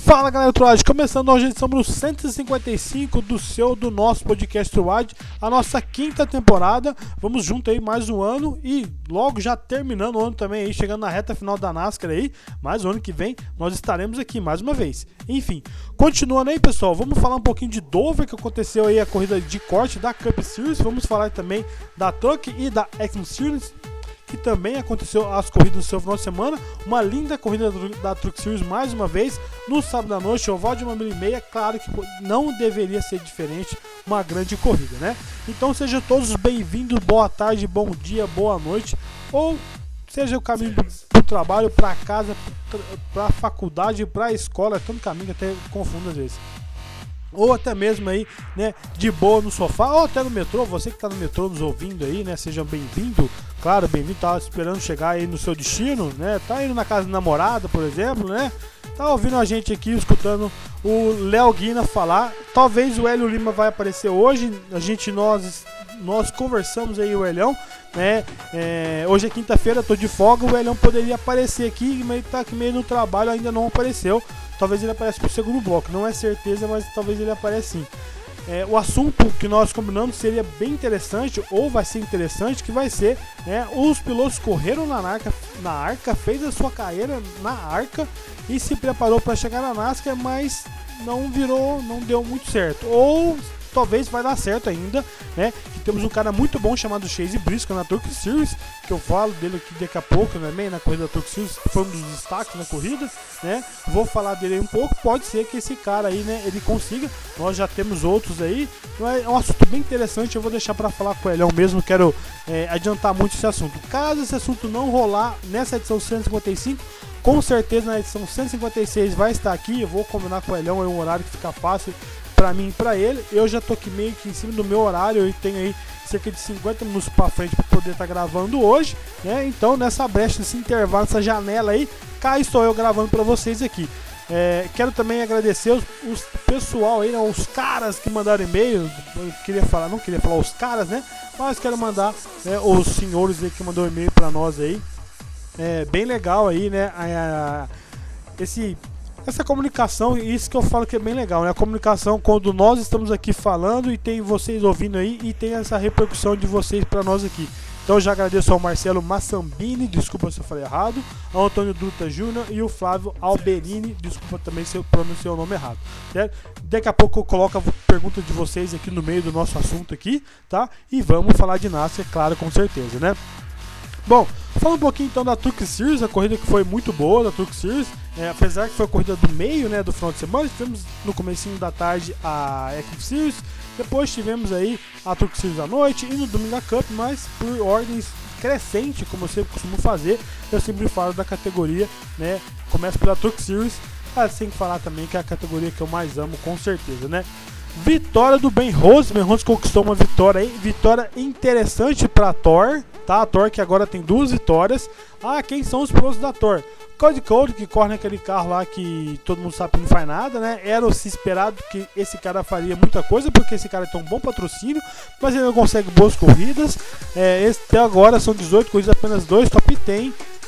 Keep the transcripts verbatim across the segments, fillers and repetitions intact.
Fala galera do Truad, começando hoje a edição número cento e cinquenta e cinco do seu, do nosso podcast Truad, a nossa quinta temporada. Vamos junto aí mais um ano e logo já terminando o ano também aí, chegando na reta final da NASCAR aí, mas o ano que vem nós estaremos aqui mais uma vez. Enfim, continuando aí pessoal, vamos falar um pouquinho de Dover, que aconteceu aí a corrida de corte da Cup Series, vamos falar também da Truck e da X Series, que também aconteceu as corridas no seu final de semana. Uma linda corrida da Truck Series mais uma vez, no sábado à noite, oval de uma milha e meia. Claro que não deveria ser diferente, uma grande corrida, né? Então sejam todos bem-vindos, boa tarde, bom dia, boa noite, ou seja o caminho para o trabalho, para casa, para a faculdade, para a escola, é tanto caminho que até confundo às vezes. Ou até mesmo aí, né, de boa no sofá, ou até no metrô, você que está no metrô nos ouvindo aí, né, seja bem-vindo, claro, bem-vindo, tá esperando chegar aí no seu destino, né, tá indo na casa da namorada, por exemplo, né, tá ouvindo a gente aqui, escutando o Léo Guina falar. Talvez o Hélio Lima vai aparecer hoje, a gente, nós, nós conversamos aí, o Helião, né, é, hoje é quinta-feira, tô de folga, o Helião poderia aparecer aqui, mas tá aqui meio no trabalho, ainda não apareceu. Talvez ele apareça pro segundo bloco, não é certeza, mas talvez ele apareça sim. É, o assunto que nós combinamos seria bem interessante, ou vai ser interessante, que vai ser, né, os pilotos correram na arca, na arca, fez a sua carreira na arca e se preparou para chegar na NASCAR, mas não virou, não deu muito certo. Ou talvez vai dar certo ainda, né? Que temos um cara muito bom chamado Chase Briscoe na Truck Series, que eu falo dele aqui daqui a pouco, né? Na corrida da Truck Series, foi um dos destaques na corrida, né? Vou falar dele aí um pouco, pode ser que esse cara aí, né, ele consiga. Nós já temos outros aí, é um assunto bem interessante, eu vou deixar para falar com ele, eu mesmo quero é, adiantar muito esse assunto. Caso esse assunto não rolar nessa edição cento e cinquenta e cinco, com certeza na edição cento e cinquenta e seis vai estar aqui, eu vou combinar com o Elhão, é um horário que fica fácil pra mim e pra ele. Eu já tô aqui meio que em cima do meu horário, eu tenho aí cerca de cinquenta minutos pra frente pra poder estar tá gravando hoje, né? Então nessa brecha, nesse intervalo, nessa janela aí, cá estou eu gravando pra vocês aqui. É, quero também agradecer os, os pessoal aí, né, os caras que mandaram e-mail. Eu queria falar, não queria falar os caras, né? Mas quero mandar, né, os senhores aí que mandou e-mail pra nós aí. É bem legal aí, né? A, a, esse Essa comunicação, isso que eu falo que é bem legal, né? A comunicação quando nós estamos aqui falando e tem vocês ouvindo aí e tem essa repercussão de vocês para nós aqui. Então eu já agradeço ao Marcelo Massambini, desculpa se eu falei errado, ao Antônio Dutra Júnior e o Flávio Alberini, desculpa também se eu pronunciei o nome errado, certo? Daqui a pouco eu coloco a pergunta de vocês aqui no meio do nosso assunto aqui, tá? E vamos falar de NASCAR, claro, com certeza, né? Bom, falando um pouquinho então da Truck Series, a corrida que foi muito boa da Truck Series, é, apesar que foi a corrida do meio, né, do final de semana, tivemos no comecinho da tarde a X Series, depois tivemos aí a Truck Series à noite e no domingo a Cup, mas por ordens crescente, como eu sempre costumo fazer, eu sempre falo da categoria, né, começa pela Truck Series, mas tem que falar também que é a categoria que eu mais amo, com certeza, né. Vitória do Ben Rhodes, Ben Rhodes conquistou uma vitória aí, vitória interessante para a Thor, tá? A Thor que agora tem duas vitórias. Ah, quem são os pilotos da Thor? Cody Cole, que corre naquele carro lá que todo mundo sabe que não faz nada, né? Era o se esperado que esse cara faria muita coisa, porque esse cara tem um bom patrocínio, mas ele não consegue boas corridas. É, esse, até agora são dezoito corridas, apenas dois top dez.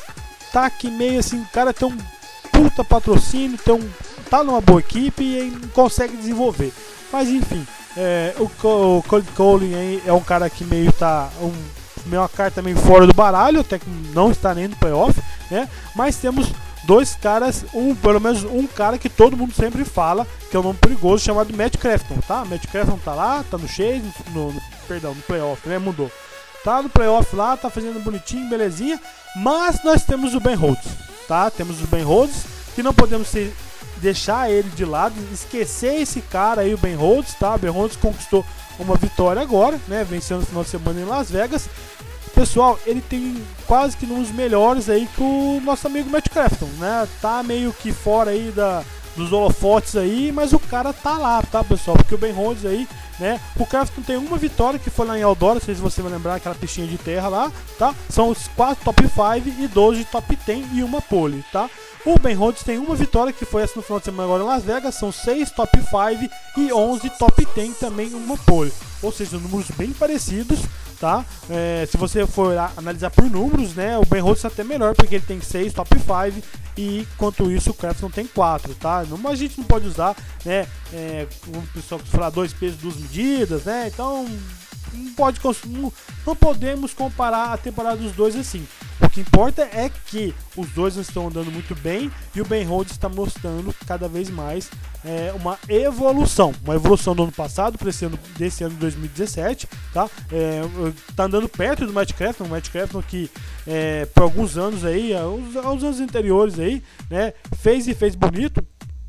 Tá aqui meio assim, o cara tem um puta patrocínio, tem um, tá numa boa equipe e não consegue desenvolver. Mas enfim, é, o, o Cody Cole aí é um cara que meio tá um, meio uma carta meio fora do baralho, até que não está nem no playoff, né? Mas temos dois caras, um, pelo menos um cara que todo mundo sempre fala, que é um nome perigoso, chamado Matt Crafton, tá? Matt Crafton tá lá, tá no Chase, no, no, perdão, no playoff, né? Mudou. Tá no playoff lá, tá fazendo bonitinho, belezinha, mas nós temos o Ben Rhodes, tá? Temos o Ben Rhodes, que não podemos ser deixar ele de lado, esquecer esse cara aí, o Ben Rhodes, tá? O Ben Rhodes conquistou uma vitória agora, né? Vencendo no final de semana em Las Vegas. Pessoal, ele tem quase que um dos melhores aí que o nosso amigo Matt Crafton, né? Tá meio que fora aí da, dos holofotes aí, mas o cara tá lá, tá, pessoal? Porque o Ben Rhodes aí, né? O Crafton tem uma vitória que foi lá em Eldora, não sei se você vai lembrar, aquela pistinha de terra lá, tá? São os quatro top cinco e doze de top dez e uma pole, tá? O Ben Rhodes tem uma vitória que foi essa no final de semana agora em Las Vegas, são seis top cinco e onze top dez também uma pole. ou seja, números bem parecidos, tá? É, se você for analisar por números, né, o Ben Rhodes é até melhor, porque ele tem seis top cinco, e enquanto isso o Crafton tem quatro, tá? Não, a gente não pode usar, né, é, o pessoal que falar dois pesos, duas medidas, né? Então não, pode, não, não podemos comparar a temporada dos dois assim. O que importa é que os dois estão andando muito bem e o Ben Rhodes está mostrando cada vez mais é, uma evolução. Uma evolução do ano passado para esse ano, desse ano de dois mil e dezessete, tá? É, tá andando perto do Matt Crafton, o Matt Crafton que é, por alguns anos aí, aos, aos anos anteriores aí, né, fez e fez bonito.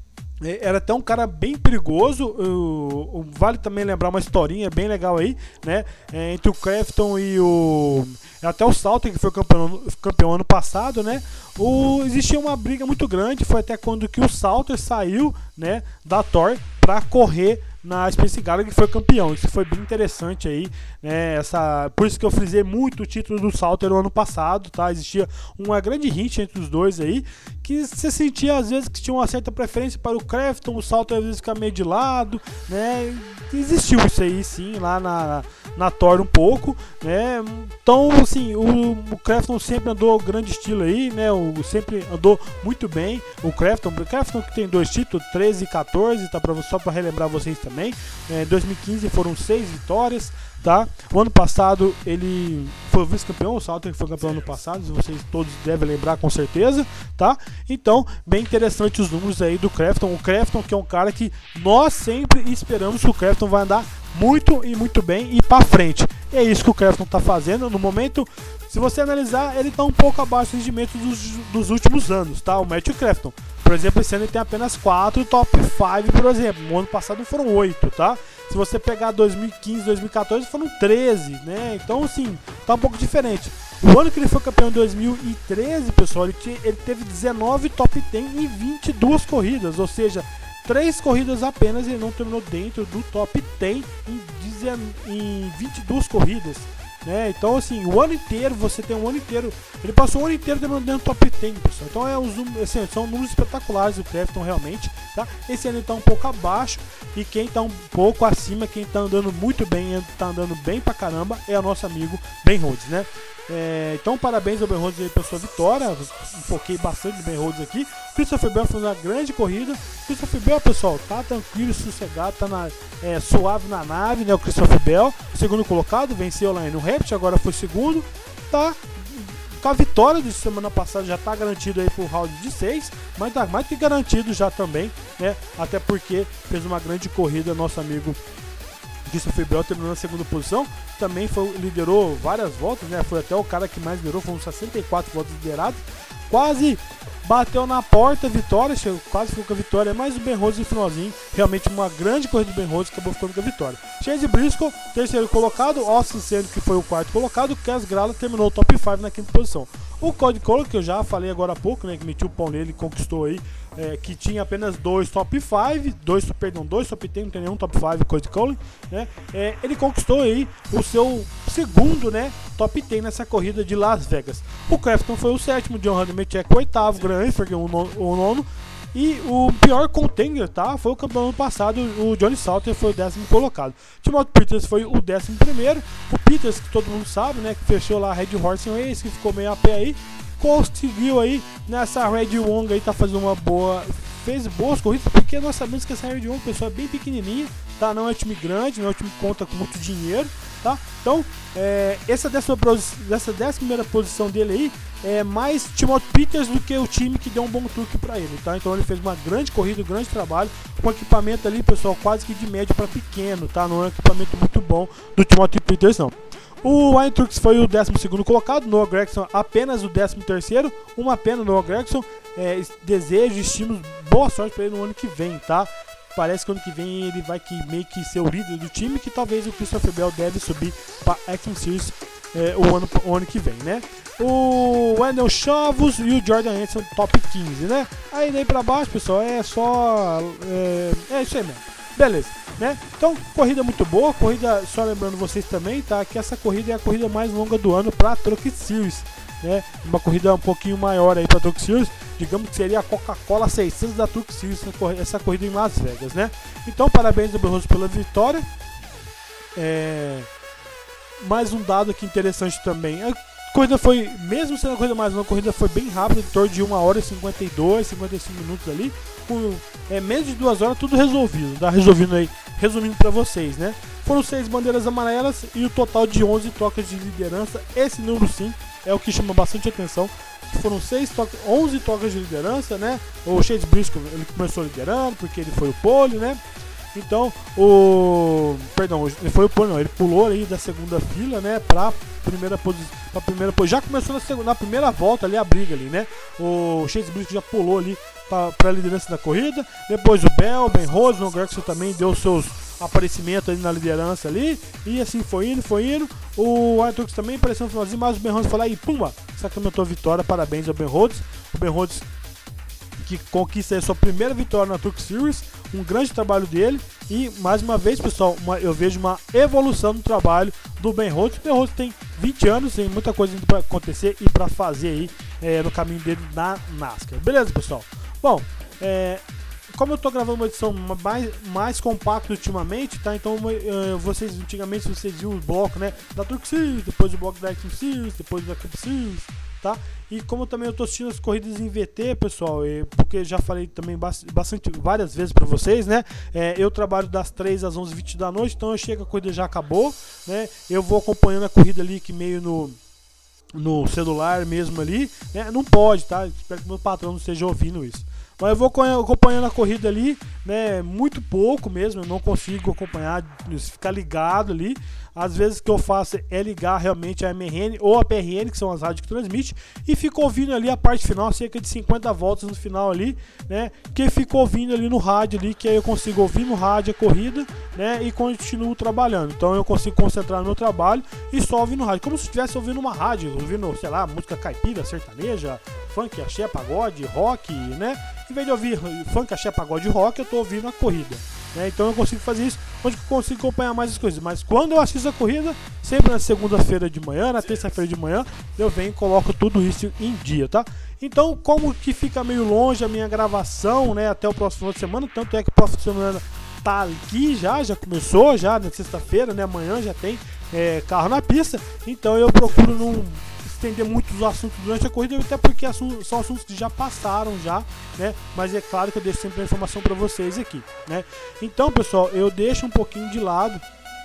Era até um cara bem perigoso. uh, Vale também lembrar uma historinha bem legal aí, né? É, entre o Crafton e o... até o Salter, que foi campeão, campeão ano passado, né? O, existia uma briga muito grande. Foi até quando que o Salter saiu, né, da Thor para correr na Space Galaxy, que foi campeão. Isso foi bem interessante aí, né? Essa, por isso que eu frisei muito o título do Salter no ano passado, tá? Existia uma grande rixa entre os dois aí, que você sentia às vezes que tinha uma certa preferência para o Crafton, o Salter às vezes fica meio de lado, né? Existiu isso aí sim, lá na, na Thor um pouco, né? Então, assim, o, o Crafton sempre andou grande estilo aí, né? O, sempre andou muito bem. O Crafton, o Crafton que tem dois títulos, treze e quatorze, tá? Pra, só para relembrar vocês também. Em é, dois mil e quinze foram seis vitórias, tá? O ano passado ele foi vice-campeão, o Salter que foi campeão ano passado, vocês todos devem lembrar com certeza, tá? Então, bem interessante os números aí do Crafton. O Crafton que é um cara que nós sempre esperamos que o Crafton vai andar muito e muito bem e para frente. E é isso que o Crafton tá fazendo no momento. Se você analisar, ele tá um pouco abaixo do rendimento dos, dos últimos anos, tá? O Matthew Crafton, por exemplo, esse ano ele tem apenas quatro top cinco, por exemplo. No ano passado foram oito, tá? Se você pegar dois mil e quinze, dois mil e quatorze, foram treze, né? Então, assim, tá um pouco diferente. O ano que ele foi campeão em dois mil e treze, pessoal, ele, tinha, ele teve dezenove top dez em vinte e duas corridas, ou seja, três corridas apenas, ele não terminou dentro do top dez em, em vinte e duas corridas. Né? Então, assim, o ano inteiro, você tem um ano inteiro. Ele passou o ano inteiro dentro do top dez, pessoal. Então, é, os, assim, são números espetaculares do Crafton, realmente. Tá? Esse ano ele tá um pouco abaixo. E quem tá um pouco acima, quem tá andando muito bem, tá andando bem pra caramba, é o nosso amigo Ben Rhodes, né? É, então, parabéns ao Ben Rhodes aí pela sua vitória. Foquei bastante no Ben Rhodes aqui. Christopher Bell foi uma grande corrida. Christopher Bell, pessoal, tá tranquilo, sossegado, tá na, é, suave na nave, né? O Christopher Bell, segundo colocado, venceu lá no Raptor, agora foi segundo. Tá com a vitória de semana passada, já tá garantido aí pro round de seis, mas tá mais que garantido já também, né? Até porque fez uma grande corrida, nosso amigo Christopher Bell terminou na segunda posição, também foi, liderou várias voltas, né? Foi até o cara que mais liderou, foram sessenta e quatro voltas lideradas, quase bateu na porta, vitória, chegou, quase ficou com a vitória, mas o Ben Rhodes no finalzinho, realmente uma grande corrida do Ben Rhodes, acabou ficando com a vitória. Chase Briscoe, terceiro colocado, Austin Cindric, que foi o quarto colocado, Cas Grala terminou o top cinco na quinta posição. O Cody Kohler, que eu já falei agora há pouco, né, que metiu o pau nele, conquistou aí, é, que tinha apenas dois top cinco, dois, perdão, dois top dez, não tem nenhum top cinco, Cody Kohler, né, é, ele conquistou aí o seu segundo, né, top dez nessa corrida de Las Vegas. O Crafton foi o sétimo, John Hunter o oitavo, Grant Rensburg o nono, o nono, e o pior contender, tá, foi o campeão ano passado, o Johnny Salter foi o décimo colocado. Timothy Peters foi o décimo primeiro, o Peters, que todo mundo sabe, né, que fechou lá a Red Horse Race, que ficou meio a pé aí, conseguiu aí nessa Red Wong aí, tá fazendo uma boa, fez boas corridas, porque nós sabemos que essa Red Wong, pessoal, é bem pequenininha, tá, não é um time grande, não é um time que conta com muito dinheiro, tá, então, é, essa décima, essa décima primeira posição dele aí, é mais Timothy Peters do que o time que deu um bom truque para ele, tá? Então ele fez uma grande corrida, um grande trabalho, com equipamento ali, pessoal, quase que de médio para pequeno, tá? Não é um equipamento muito bom do Timothy Peters, não. O Ryan Truex foi o décimo segundo colocado, Noah Gragson apenas o décimo terceiro, uma pena, Noah Gragson, é, desejo, estímulos, boa sorte para ele no ano que vem, tá? Parece que ano que vem ele vai que, meio que ser o líder do time, que talvez o Christopher Bell deve subir para X M Series é, o, ano, o ano que vem, né? O Wendell Chavos e o Jordan Anderson top quinze, né? Aí daí pra baixo, pessoal, é só... É, é isso aí mesmo. Beleza, né? Então, corrida muito boa, corrida, só lembrando vocês também, tá? Que essa corrida é a corrida mais longa do ano pra Truck Series, né? Uma corrida um pouquinho maior aí pra Truck Series, digamos que seria a Coca-Cola seiscentos da Truck Series, essa corrida em Las Vegas, né? Então, parabéns ao Ben Rhodes pela vitória. é, mais um dado aqui interessante também. A corrida foi, mesmo sendo a corrida mais longa, a corrida foi bem rápida, em torno de uma hora e cinquenta e dois, cinquenta e cinco minutos ali, com é, menos de duas horas, tudo resolvido, tá? Resolvido aí, resumindo para vocês, né? Foram seis bandeiras amarelas e o total de onze trocas de liderança. Esse número sim é o que chama bastante atenção. Foram seis trocas, onze trocas de liderança, né? O Chase Briscoe, ele começou liderando porque ele foi o pole, né? Então, o... Perdão, ele foi o pole, não, ele pulou aí da segunda fila, né? Pra primeira posição. Pra primeira posição. Já começou na, segunda, na primeira volta ali a briga ali, né? O Chase Briscoe já pulou ali pra, pra liderança da corrida. Depois o Bell, Ben Rhodes, o Grexel também deu seus aparecimentos ali na liderança ali. E assim foi indo, foi indo. O Arthur também apareceu no finalzinho, mas o Ben Rhodes foi lá e pumba! Sacramentou a vitória. Parabéns ao Ben Rhodes. O Ben Rhodes que conquista a sua primeira vitória na Truck Series, um grande trabalho dele, e mais uma vez, pessoal, uma, eu vejo uma evolução no trabalho do Ben Rhodes. O Ben Rhodes tem vinte anos, tem muita coisa para acontecer e para fazer aí é, no caminho dele na NASCAR. Beleza, pessoal? Bom, é, como eu tô gravando uma edição mais, mais compacta ultimamente, tá? Então uh, vocês, antigamente, vocês viram o bloco, né, da Truck Series, depois o bloco da Action Series, depois da Cup Series, tá? E como também eu tô assistindo as corridas em V T, pessoal, e porque já falei também bastante, várias vezes para vocês, né? É, eu trabalho das três às onze e vinte da noite, então eu chego, a corrida já acabou, né? Eu vou acompanhando a corrida ali que meio no no celular mesmo ali, né? Não pode, tá? Espero que meu patrão não esteja ouvindo isso. Mas eu vou acompanhando a corrida ali, né, muito pouco mesmo, eu não consigo acompanhar, ficar ligado ali. Às vezes o que eu faço é ligar realmente a M R N ou a P R N, que são as rádios que transmitem, e fico ouvindo ali a parte final, cerca de cinquenta voltas no final ali, né, que fico ouvindo ali no rádio ali, que aí eu consigo ouvir no rádio a corrida, né, e continuo trabalhando. Então eu consigo concentrar no meu trabalho e só ouvir no rádio, como se estivesse ouvindo uma rádio, ouvindo, sei lá, música caipira, sertaneja, funk, axé, pagode, rock, né? Em vez de ouvir funk, axé, pagode, rock, eu tô ouvindo a corrida, né? Então eu consigo fazer isso, onde eu consigo acompanhar mais as coisas. Mas quando eu assisto a corrida, sempre na segunda-feira de manhã, na terça-feira de manhã, eu venho e coloco tudo isso em dia, tá? Então, como que fica meio longe a minha gravação, né, até o próximo final de semana, tanto é que o próximo semana tá aqui já, já começou, já na sexta-feira, né, amanhã já tem é, carro na pista, então eu procuro não estender muito os assuntos durante a corrida, até porque são assuntos que já passaram já, né? Mas é claro que eu deixo sempre a informação para vocês aqui, né? Então, pessoal, eu deixo um pouquinho de lado,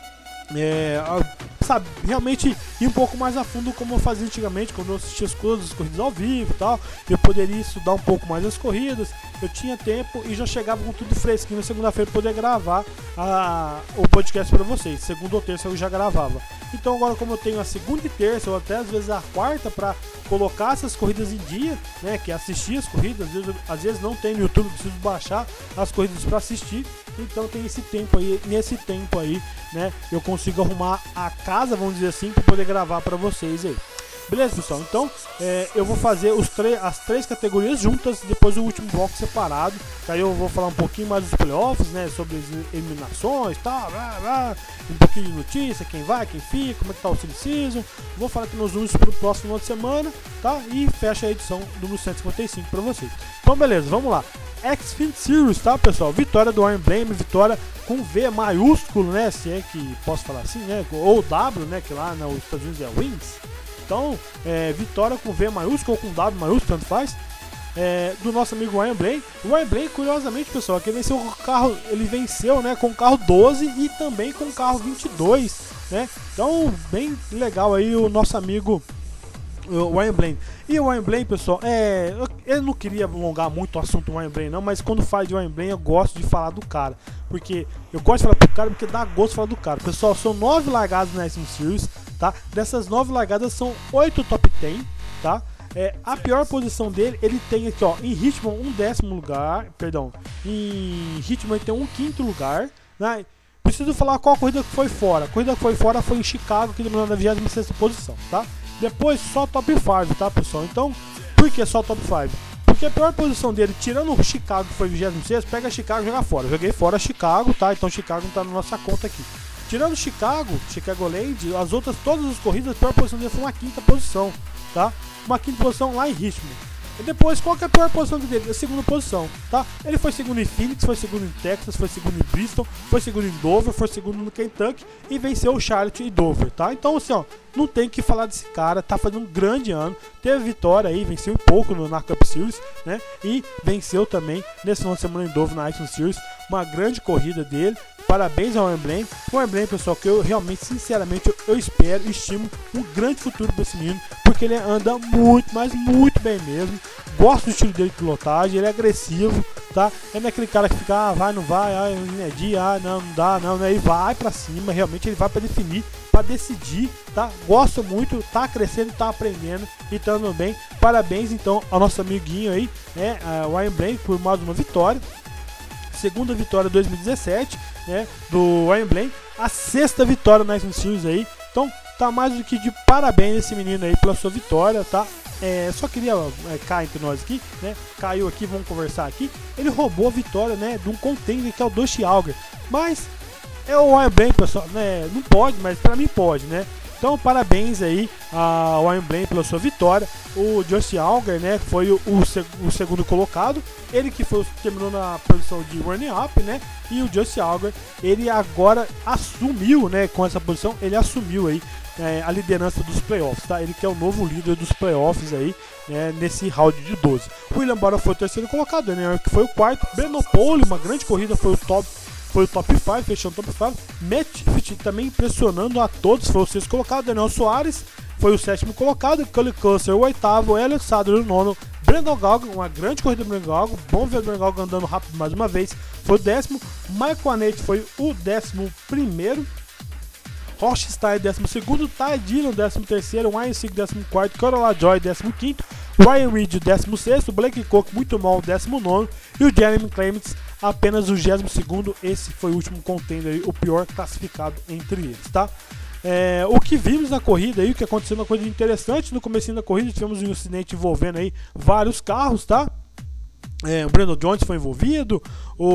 é, sabe, realmente ir um pouco mais a fundo como eu fazia antigamente, quando eu assistia as coisas, as corridas ao vivo e tal. Eu poderia estudar um pouco mais as corridas, eu tinha tempo e já chegava com tudo fresquinho na segunda-feira para poder gravar a, o podcast para vocês. Segunda ou terça eu já gravava. Então agora, como eu tenho a segunda e terça, ou até às vezes a quarta, para colocar essas corridas em dia, né, que é assistir as corridas, às vezes, às vezes não tem no YouTube, preciso baixar as corridas para assistir. Então tem esse tempo aí, nesse tempo aí, né, eu consigo arrumar a casa, vamos dizer assim, para poder gravar para vocês aí. Beleza, pessoal? Então é, eu vou fazer os as três categorias juntas, depois o último bloco separado. Aí eu vou falar um pouquinho mais dos playoffs, né? Sobre as eliminações, tá, blá, blá, um pouquinho de notícia, quem vai, quem fica, como é que tá o silly season. Vou falar aqui nos números pro próximo final de semana, tá? E fecha a edição número cento e cinquenta e cinco para vocês. Então, beleza, vamos lá. Xfinity Series, tá, pessoal? Vitória do Ryan Blaney, vitória com V maiúsculo, né? Se é que posso falar assim, né? Ou W, né? Que lá nos Estados Unidos é Wings. Então, é, vitória com V maiúsculo ou com W maiúsculo, tanto faz, é, do nosso amigo Ryan Blaney. O Ryan Blaney, curiosamente, pessoal, que ele venceu o carro, ele venceu, né, com o carro doze e também com o carro vinte e dois, né? Então, bem legal aí o nosso amigo o Ryan Blaney. E o Ryan Blaney, pessoal, é, eu, eu não queria alongar muito o assunto do Ryan Blaney, não, mas quando faz de Ryan Blaney eu gosto de falar do cara, porque eu gosto de falar do cara porque dá gosto de falar do cara. Pessoal, são nove largadas na Xfinity Series, tá? Dessas nove largadas são oito top dez, tá? É, a pior posição dele, ele tem aqui, ó, em ritmo um décimo lugar, perdão, em ritmo ele tem um quinto lugar, né? Preciso falar qual corrida que foi fora. A corrida que foi fora foi em Chicago, que terminou na vigésima sexta posição, tá? Depois só top cinco, tá, pessoal? Então, por que só top cinco? Porque a pior posição dele, tirando o Chicago, que foi vigésimo sexto, pega Chicago e joga fora. Eu joguei fora Chicago, tá? Então Chicago não tá na nossa conta aqui. Tirando Chicago, Chicagoland, as outras, todas as corridas, a pior posição dele foi uma quinta posição, tá? Uma quinta posição lá em ritmo. E depois, qual que é a pior posição dele? A segunda posição, tá? Ele foi segundo em Phoenix, foi segundo em Texas, foi segundo em Bristol, foi segundo em Dover, foi segundo no Kentucky e venceu o Charlotte e Dover, tá? Então, assim, ó, não tem que falar desse cara, tá fazendo um grande ano, teve vitória aí, venceu um pouco no, na Cup Series, né? E venceu também nesse final de semana em Dover na Ice Series, uma grande corrida dele. Parabéns ao Wembley. O Wembley, pessoal, que eu realmente, sinceramente, eu, eu espero e estimo um grande futuro para esse menino, porque ele anda muito, mas muito bem mesmo. Gosto do estilo dele de pilotagem, ele é agressivo, tá? É naquele cara que fica, ah, vai, não vai, ah, é dia, ah, não, não dá, não, né? Ele vai pra cima, realmente ele vai pra definir, pra decidir, tá? Gosto muito, tá crescendo, tá aprendendo e tá andando bem. Parabéns, então, ao nosso amiguinho aí, né? O Wembley, por mais uma vitória. Segunda vitória de dois mil e dezessete, né, do Wembley, a sexta vitória na Ice Series aí, então tá mais do que de parabéns esse menino aí pela sua vitória, tá? É, só queria é, cair entre nós aqui, né? Caiu aqui, vamos conversar aqui. Ele roubou a vitória, né, de um contender que é o Dusty Auger, mas é o Wembley, pessoal, né? Não pode, mas pra mim pode, né? Então, parabéns aí ao Wembley pela sua vitória. O Dusty Auger, né, foi o, o, seg o segundo colocado. Ele que foi, terminou na posição de running-up, né? E o Dusty Auger, ele agora assumiu, né, com essa posição, ele assumiu aí é, a liderança dos playoffs, tá? Ele que é o novo líder dos playoffs aí, né, nesse round de doze. O William Byron foi o terceiro colocado, o Daniel que foi o quarto. Brandon Pole, uma grande corrida, foi o top. Foi o top cinco, fechou o top cinco. Matt Tifft também impressionando a todos, foi o sexto colocado. Daniel Soares foi o sétimo colocado. Cully Custer o oitavo. Elliot Sadler o nono. Brandon Galgan, uma grande corrida do Brandon Galgan. Bom ver o Brandon Galgan andando rápido mais uma vez. Foi o décimo. Michael Annette foi o décimo primeiro. Rochstein, décimo segundo. Ty Dillon, décimo terceiro. Ryan Sieg, décimo quarto. Carola Joy, décimo quinto. Ryan Reed, décimo sexto. Blake Koch, muito mal, décimo nono. E o Jeremy Clements, apenas o vigésimo segundo. Esse foi o último contender, o pior classificado entre eles, tá? É, o que vimos na corrida aí, o que aconteceu na corrida interessante, no começo da corrida tivemos um incidente envolvendo aí vários carros, tá? É, o Brandon Jones foi envolvido,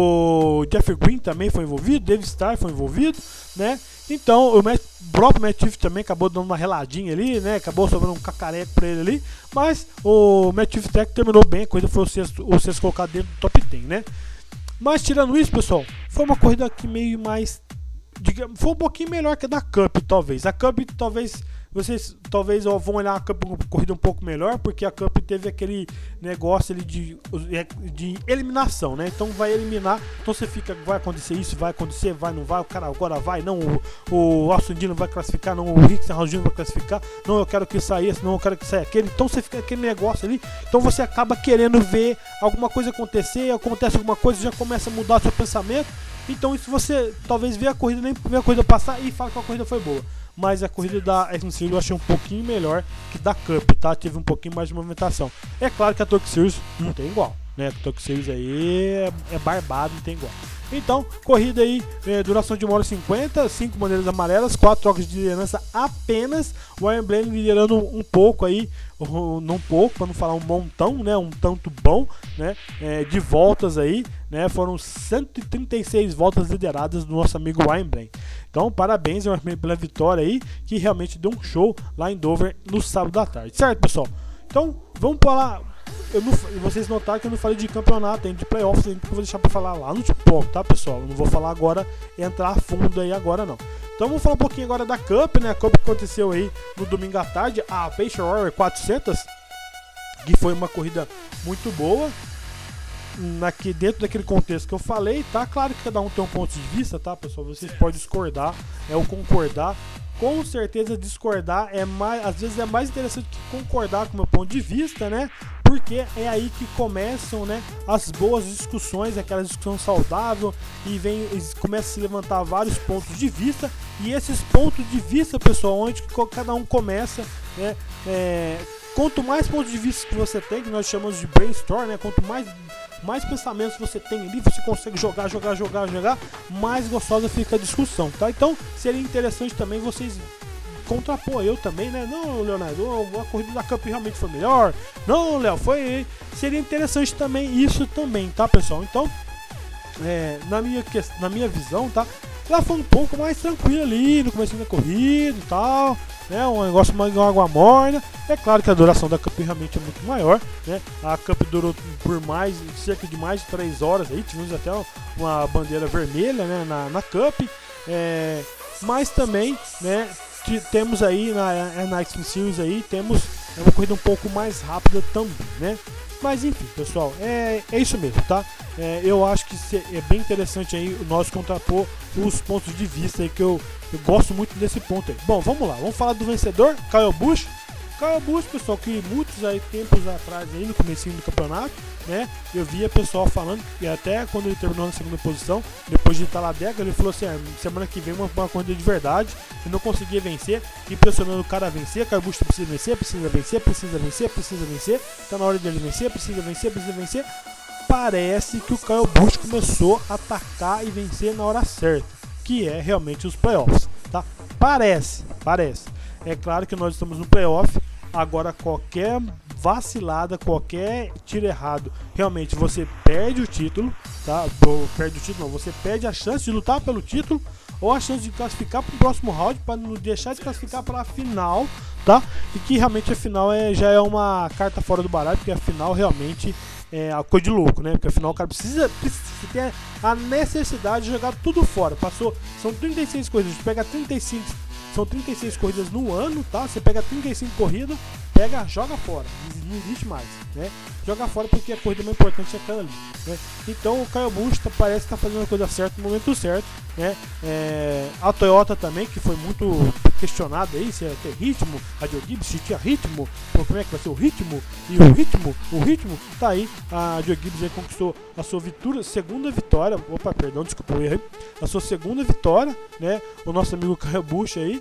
o Jeff Green também foi envolvido, Dave Starr foi envolvido, né? Então o Matt, próprio Matt Tifft também acabou dando uma reladinha ali, né? Acabou sobrando um cacareco pra ele ali, mas o Matt Tifft terminou bem, a corrida foi o sexto, o sexto colocado dentro do top dez, né? Mas tirando isso, pessoal, foi uma corrida que meio mais, digamos, foi um pouquinho melhor que a da Cup, talvez. A Cup, talvez, vocês talvez ó, vão olhar a Cup uma corrida um pouco melhor, porque a Cup teve aquele negócio ali de, de eliminação, né? Então vai eliminar, então você fica, vai acontecer isso, vai acontecer, vai, não vai, o cara agora vai, não, o, o Austin Dillon vai classificar, não, o Rickson Júnior vai classificar, não, eu quero que saia esse, não, eu quero que saia aquele, então você fica aquele negócio ali, então você acaba querendo ver alguma coisa acontecer, acontece alguma coisa, já começa a mudar seu pensamento, então isso você talvez vê a corrida, nem vê a corrida passar e fala que a corrida foi boa. Mas a corrida da Ice Series eu achei um pouquinho melhor que da Cup, tá? Teve um pouquinho mais de movimentação. É claro que a Truck Series não tem igual, né? A Truck Series aí é, é barbado, não tem igual. Então, corrida aí, é, duração de uma hora e cinquenta, cinco bandeiras amarelas, quatro trocas de liderança apenas. O Wembley liderando um pouco aí, um, não pouco, para não falar um montão, né? Um tanto bom, né? É, de voltas aí, né? Foram cento e trinta e seis voltas lideradas do nosso amigo Wembley. Então, parabéns ao Wembley pela vitória aí, que realmente deu um show lá em Dover no sábado à tarde. Certo, pessoal? Então, vamos para lá. Eu não, vocês notaram que eu não falei de campeonato, de playoffs, que eu vou deixar para falar lá no tipo, tá, pessoal? Eu não vou falar agora, entrar a fundo aí agora não. Então vamos falar um pouquinho agora da Cup, né? A Cup que aconteceu aí no domingo à tarde, a Pacers Warrior quatrocentos, que foi uma corrida muito boa. Aqui dentro daquele contexto que eu falei, tá? Claro que cada um tem um ponto de vista, tá, pessoal? Vocês podem discordar, é o concordar. Com certeza discordar é mais, às vezes é mais interessante que concordar com o meu ponto de vista, né? Porque é aí que começam, né, as boas discussões, aquela discussão saudável, e vem, começa a se levantar vários pontos de vista, e esses pontos de vista, pessoal, onde cada um começa, né? É, quanto mais pontos de vista que você tem, que nós chamamos de brainstorm, né? Quanto mais mais pensamentos você tem ali, você consegue jogar, jogar, jogar, jogar, mais gostosa fica a discussão, tá? Então, seria interessante também vocês contrapor eu também, né? Não, Leonardo, a corrida da Cup realmente foi melhor. Não, Léo, foi... Seria interessante também isso também, tá, pessoal? Então, é, na, minha, na minha visão, tá? ela foi um pouco mais tranquila ali no começo da corrida e tal, né? Um negócio mais de água morna. É claro que a duração da Cup realmente é muito maior, né? A Cup durou por mais, cerca de mais de três horas aí, tivemos até uma bandeira vermelha, né, na, na Cup, é, mas também, né, temos aí na, na X M Series aí, temos uma corrida um pouco mais rápida também, né? Mas enfim, pessoal, é, é isso mesmo, tá? É, eu acho que é bem interessante aí nós contrapor os pontos de vista aí, que eu, eu gosto muito desse ponto aí. Bom, vamos lá, vamos falar do vencedor, Kyle Busch. Kyle Busch, pessoal, que muitos aí tempos atrás aí no comecinho do campeonato, né, eu via pessoal falando, e até quando ele terminou na segunda posição, depois de Talladega, ele falou assim, ah, semana que vem uma, uma corrida de verdade, e não conseguia vencer, impressionando o cara a vencer. Kyle Busch precisa vencer, precisa vencer, precisa vencer, precisa vencer, tá na hora dele vencer, precisa vencer, precisa vencer. Parece que o Kyle Busch começou a atacar e vencer na hora certa, que é realmente os playoffs, tá? Parece, parece. É claro que nós estamos no playoff, agora qualquer vacilada, qualquer tiro errado, realmente você perde o título, tá? Ou perde o título, não, você perde a chance de lutar pelo título ou a chance de classificar para o próximo round, para não deixar de classificar para a final, tá? E que realmente a final é, já é uma carta fora do baralho, porque a final realmente é a coisa de louco, né? Porque afinal o cara precisa, precisa ter a necessidade de jogar tudo fora. Passou, são trinta e seis coisas, pega trinta e cinco. São trinta e seis corridas no ano, tá? Você pega trinta e cinco corridas, pega, joga fora, não existe mais, né? Joga fora porque a corrida mais importante é aquela ali, né? Então o Kyle Busch tá, parece que tá fazendo a coisa certa no momento certo, né? É, a Toyota também, que foi muito questionada aí, se ia ter ritmo, a Joe Gibbs se tinha ritmo, como é que vai ser o ritmo, e o ritmo, o ritmo, tá aí, a Joe Gibbs aí conquistou a sua vitória, segunda vitória, opa, perdão, desculpa, eu errei, a sua segunda vitória, né? O nosso amigo Kyle Busch aí,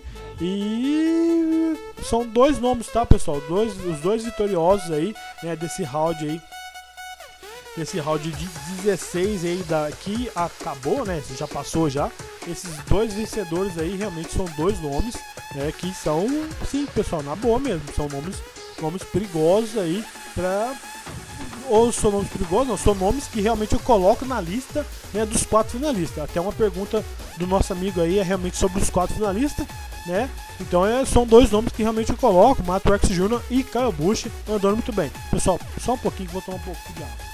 e são dois nomes, tá, pessoal? Dois, os dois vitoriosos aí, né, desse round aí, desse round de dezesseis aí da, que acabou, né? Já passou já. Esses dois vencedores aí realmente são dois nomes, né, que são, sim, pessoal, na boa mesmo, são nomes, nomes perigosos aí para, ou são nomes perigosos, não, são nomes que realmente eu coloco na lista, né, dos quatro finalistas. Até uma pergunta do nosso amigo aí é realmente sobre os quatro finalistas, né? Então é, são dois nomes que realmente eu coloco, Mark Truex Júnior e Kyle Busch, andando muito bem. Pessoal, só um pouquinho que vou tomar um pouco de água.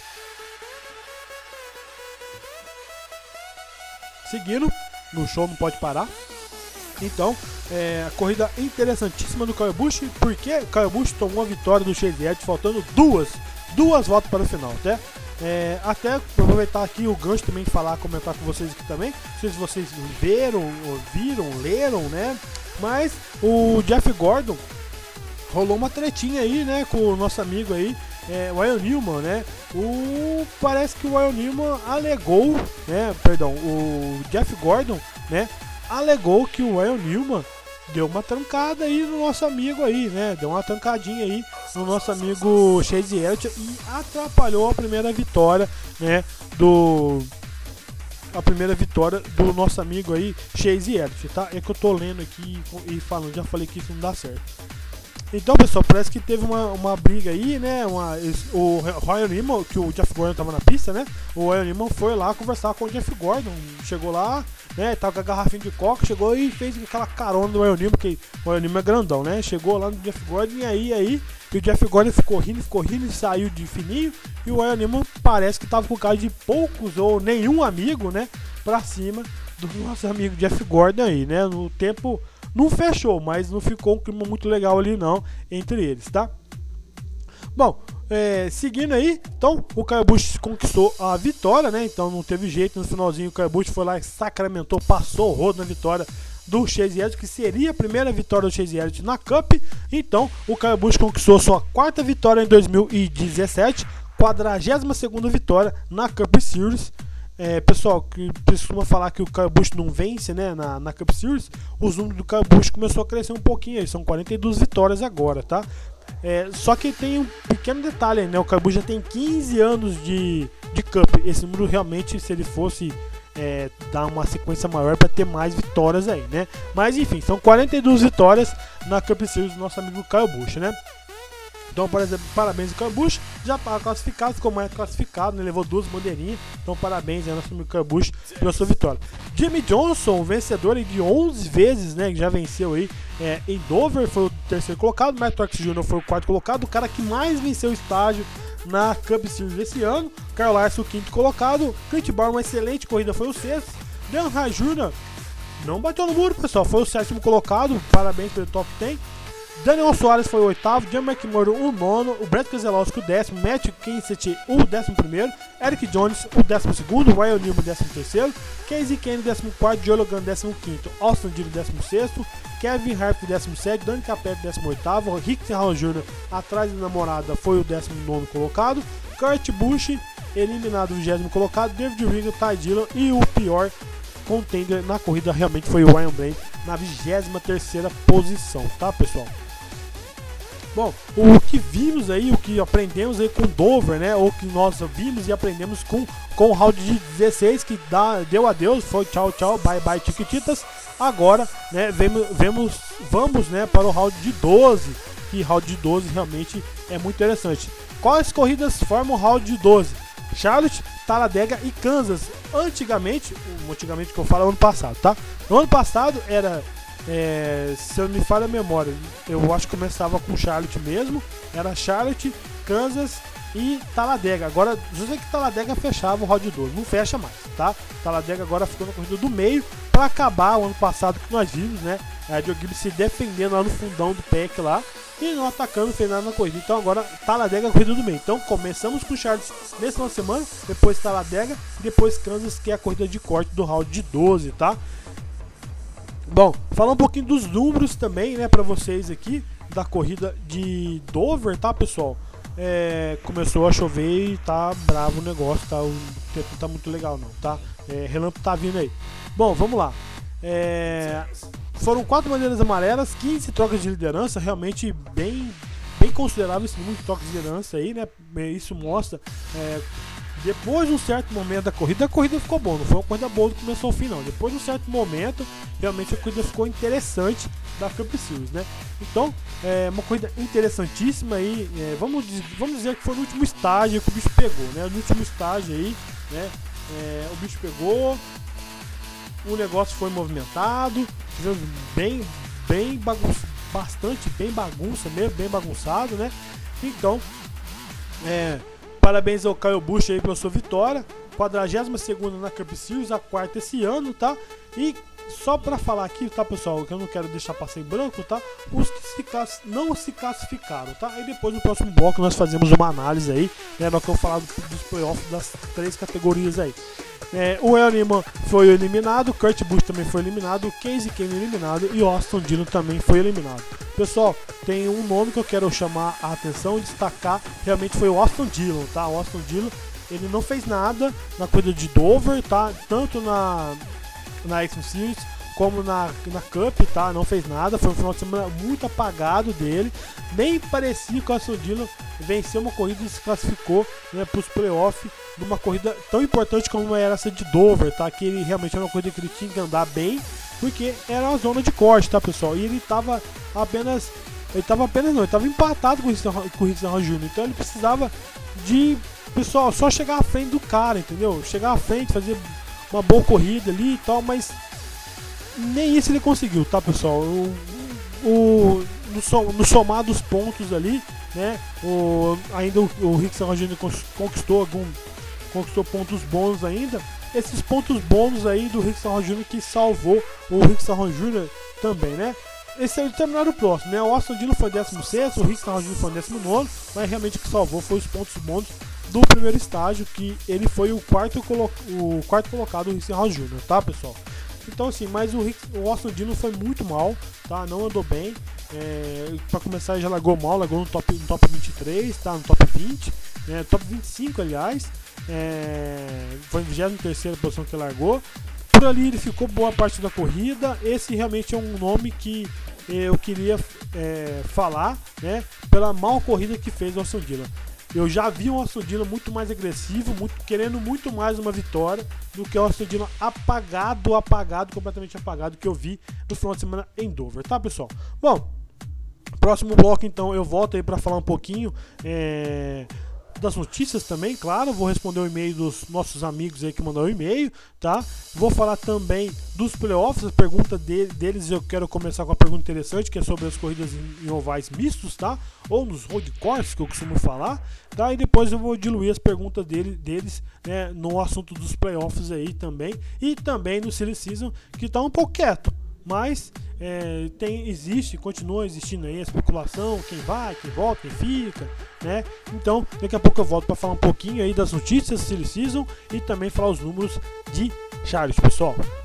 Seguindo, no show não pode parar. Então, é, a corrida interessantíssima do Kyle Busch, porque Kyle Busch tomou a vitória do Chase Elliott, faltando duas, duas voltas para o final, até. É, até aproveitar aqui o gancho também, falar, comentar com vocês aqui também, não sei se vocês viram, ouviram, leram, né? Mas o Jeff Gordon rolou uma tretinha aí, né, com o nosso amigo aí, é, o Ryan Newman, né? O, parece que o Ryan Newman alegou, né? Perdão, o Jeff Gordon, né? Alegou que o Ryan Newman deu uma trancada aí no nosso amigo aí, né? Deu uma trancadinha aí no nosso amigo Chase Elliott e atrapalhou a primeira vitória, né? Do a primeira vitória do nosso amigo aí Chase Elliott, tá? É que eu tô lendo aqui e falando, já falei que isso não dá certo. Então, pessoal, parece que teve uma, uma briga aí, né? Uma, o Ryan Newman, que o Jeff Gordon tava na pista, né? O Ryan Newman foi lá conversar com o Jeff Gordon. Chegou lá, né? Tava com a garrafinha de coca, chegou e fez aquela carona do Ryan Newman, porque o Ryan Newman é grandão, né? Chegou lá no Jeff Gordon e aí, aí, e o Jeff Gordon ficou rindo, ficou rindo e saiu de fininho. E o Ryan Newman parece que tava com cara de poucos ou nenhum amigo, né? Pra cima do nosso amigo Jeff Gordon aí, né? No tempo. Não fechou, mas não ficou um clima muito legal ali não, entre eles, tá? Bom, é, seguindo aí, então o Kyle Busch conquistou a vitória, né? Então não teve jeito, no finalzinho o Kyle Busch foi lá e sacramentou, passou o rodo na vitória do Chase Elliott, que seria a primeira vitória do Chase Elliott na Cup. Então o Kyle Busch conquistou sua quarta vitória em dois mil e dezessete, quadragésima segunda vitória na Cup Series. É, pessoal, que costuma falar que o Kyle Busch não vence, né, na, na Cup Series, os números do Kyle Busch começou a crescer um pouquinho aí, são quarenta e duas vitórias agora, tá? É, só que tem um pequeno detalhe aí, né, o Kyle Busch já tem quinze anos de, de Cup, esse número realmente, se ele fosse é, dar uma sequência maior para ter mais vitórias aí, né? Mas enfim, são quarenta e duas vitórias na Cup Series do nosso amigo Kyle Busch, né? Então, por exemplo, parabéns ao Kyle Busch, já estava classificado, ficou mais classificado, né? Levou duas bandeirinhas. Então, parabéns ao nosso amigo Kyle Busch pela sua vitória. Jimmie Johnson, vencedor de onze vezes, né? Que já venceu aí é, em Dover, foi o terceiro colocado. Matt Truex Júnior foi o quarto colocado, o cara que mais venceu o estágio na Cup Series desse ano. Kyle Larson, o quinto colocado. Clint Bowyer, uma excelente corrida, foi o sexto. Dan High Júnior não bateu no muro, pessoal, foi o sétimo colocado. Parabéns pelo top dez. Daniel Soares foi o oitavo, John McMurray o nono, o Brett Keselowski o décimo, Matt Kenseth o décimo primeiro, Eric Jones o décimo segundo, Ryan Newman o décimo terceiro, Casey Kenny o décimo quarto, Joe Logan o décimo quinto, Austin Dillon o décimo sexto, Kevin Harvick o décimo sétimo, Dani Capelli o décimo oitavo, Rick Stenhouse Júnior atrás da namorada foi o décimo nono colocado, Kurt Busch eliminado o vigésimo colocado, David Riggin, Ty Dillon e o pior contender na corrida realmente foi o Ryan Blaney na vigésima terceira posição, tá, pessoal? Bom, o que vimos aí, o que aprendemos aí com Dover, né? Ou que nós vimos e aprendemos com, com o round de dezesseis, que dá, deu adeus, foi tchau, tchau, bye, bye, tiquititas. Agora, né, vemos, vemos, vamos, né, para o round de doze, que round de doze realmente é muito interessante. Quais corridas formam o round de doze? Charlotte, Talladega e Kansas. Antigamente, antigamente que eu falo, ano passado, tá? No ano passado era... É, se eu não me falha a memória, eu acho que começava com Charlotte mesmo. Era Charlotte, Kansas e Talladega. Agora, eu sei que Talladega fechava o round doze, não fecha mais, tá? Talladega agora ficou na corrida do meio para acabar o ano passado que nós vimos, né? A Joe Gibbs se defendendo lá no fundão do pack lá e não atacando, fez nada na corrida. Então agora Talladega é a corrida do meio. Então começamos com Charlotte nesse final de semana, depois Talladega e depois Kansas, que é a corrida de corte do round de doze, tá? Bom, falar um pouquinho dos números também, né, pra vocês aqui, da corrida de Dover, tá, pessoal? É, começou a chover e tá bravo o negócio, tá? O tempo não tá muito legal não, tá? É, relâmpago tá vindo aí. Bom, vamos lá. É, foram quatro bandeiras amarelas, quinze trocas de liderança, realmente bem, bem considerável esse número de trocas de liderança aí, né? Isso mostra... É, depois de um certo momento da corrida, a corrida ficou boa, não foi uma corrida boa do começo ao fim não. Depois de um certo momento, realmente a corrida ficou interessante da Cup Series, né? Então, é uma corrida interessantíssima aí, é, vamos, vamos dizer que foi no último estágio que o bicho pegou, né? No último estágio aí, né? É, o bicho pegou, o negócio foi movimentado, bem, bem bagunçado, bastante bem bagunça mesmo, bem bagunçado, né? Então, é... parabéns ao Kyle Busch aí pela sua vitória, quadragésima segunda na Cup Series, a quarta esse ano, tá? E só pra falar aqui, tá, pessoal, que eu não quero deixar passar em branco, tá? Os que se class... não se classificaram, tá? E depois no próximo bloco nós fazemos uma análise aí, né? No que eu falar dos playoffs das três categorias aí. É, o Elliman foi eliminado, o Kurt Busch também foi eliminado, o Casey Kenny eliminado e o Austin Dillon também foi eliminado. Pessoal, tem um nome que eu quero chamar a atenção e destacar, realmente foi o Austin Dillon, tá? O Austin Dillon, ele não fez nada na corrida de Dover, tá? Tanto na, na X M Series como na, na Cup, tá? Não fez nada, foi um final de semana muito apagado dele, nem parecia que o Austin Dillon venceu uma corrida e se classificou, né, para os playoffs numa corrida tão importante como era essa de Dover, tá? Que ele realmente era uma corrida que ele tinha que andar bem, porque era uma zona de corte, tá, pessoal? E ele tava apenas, ele tava apenas não, ele tava empatado com o Rick Stenhouse Júnior, então ele precisava de, pessoal, só chegar à frente do cara, entendeu? Chegar à frente, fazer uma boa corrida ali e tal, mas nem isso ele conseguiu, tá, pessoal? O, o, no, som, no somar dos pontos ali, né? O, ainda o, o Rick Stenhouse Júnior conquistou algum conquistou pontos bônus ainda. Esses pontos bônus aí do Rick Stenhouse Júnior que salvou o Rick Stenhouse Júnior também, né? Esse é o terminar o próximo, né? O Austin Dillon foi décimo sexto, o Rick Stenhouse Júnior foi décimo nono, mas realmente o que salvou foi os pontos bônus do primeiro estágio, que ele foi o quarto, colo o quarto colocado do Rick Stenhouse Júnior, tá, pessoal? Então assim, mas o, Rick, o Austin Dillon foi muito mal, tá? Não andou bem. É, para começar, ele já largou mal, largou no top, no top vinte e três, tá? No top vinte, né? Top vinte e cinco, aliás. É, foi em vigésima terceira posição que ele largou. Por ali ele ficou boa parte da corrida. Esse realmente é um nome que eu queria é, falar, né? Pela mal corrida que fez o Austin Dillon. Eu já vi o Austin Dillon muito mais agressivo, muito, querendo muito mais uma vitória do que o Austin Dillon apagado, apagado, completamente apagado que eu vi no final de semana em Dover, tá, pessoal? Bom, Próximo bloco, então, eu volto aí para falar um pouquinho é, das notícias também, claro. Vou responder o e-mail dos nossos amigos aí que mandaram o e-mail, tá? Vou falar também dos playoffs, a pergunta de, deles. Eu quero começar com uma pergunta interessante, que é sobre as corridas em, em ovais mistos, tá? Ou nos road courses, que eu costumo falar, tá? E depois eu vou diluir as perguntas dele, deles, né, no assunto dos playoffs aí também, e também no Silly Season, que tá um pouco quieto, mas é, tem, existe, continua existindo aí a especulação, quem vai, quem volta, quem fica, né? Então, daqui a pouco eu volto para falar um pouquinho aí das notícias Silly Season e também falar os números de Charles, pessoal.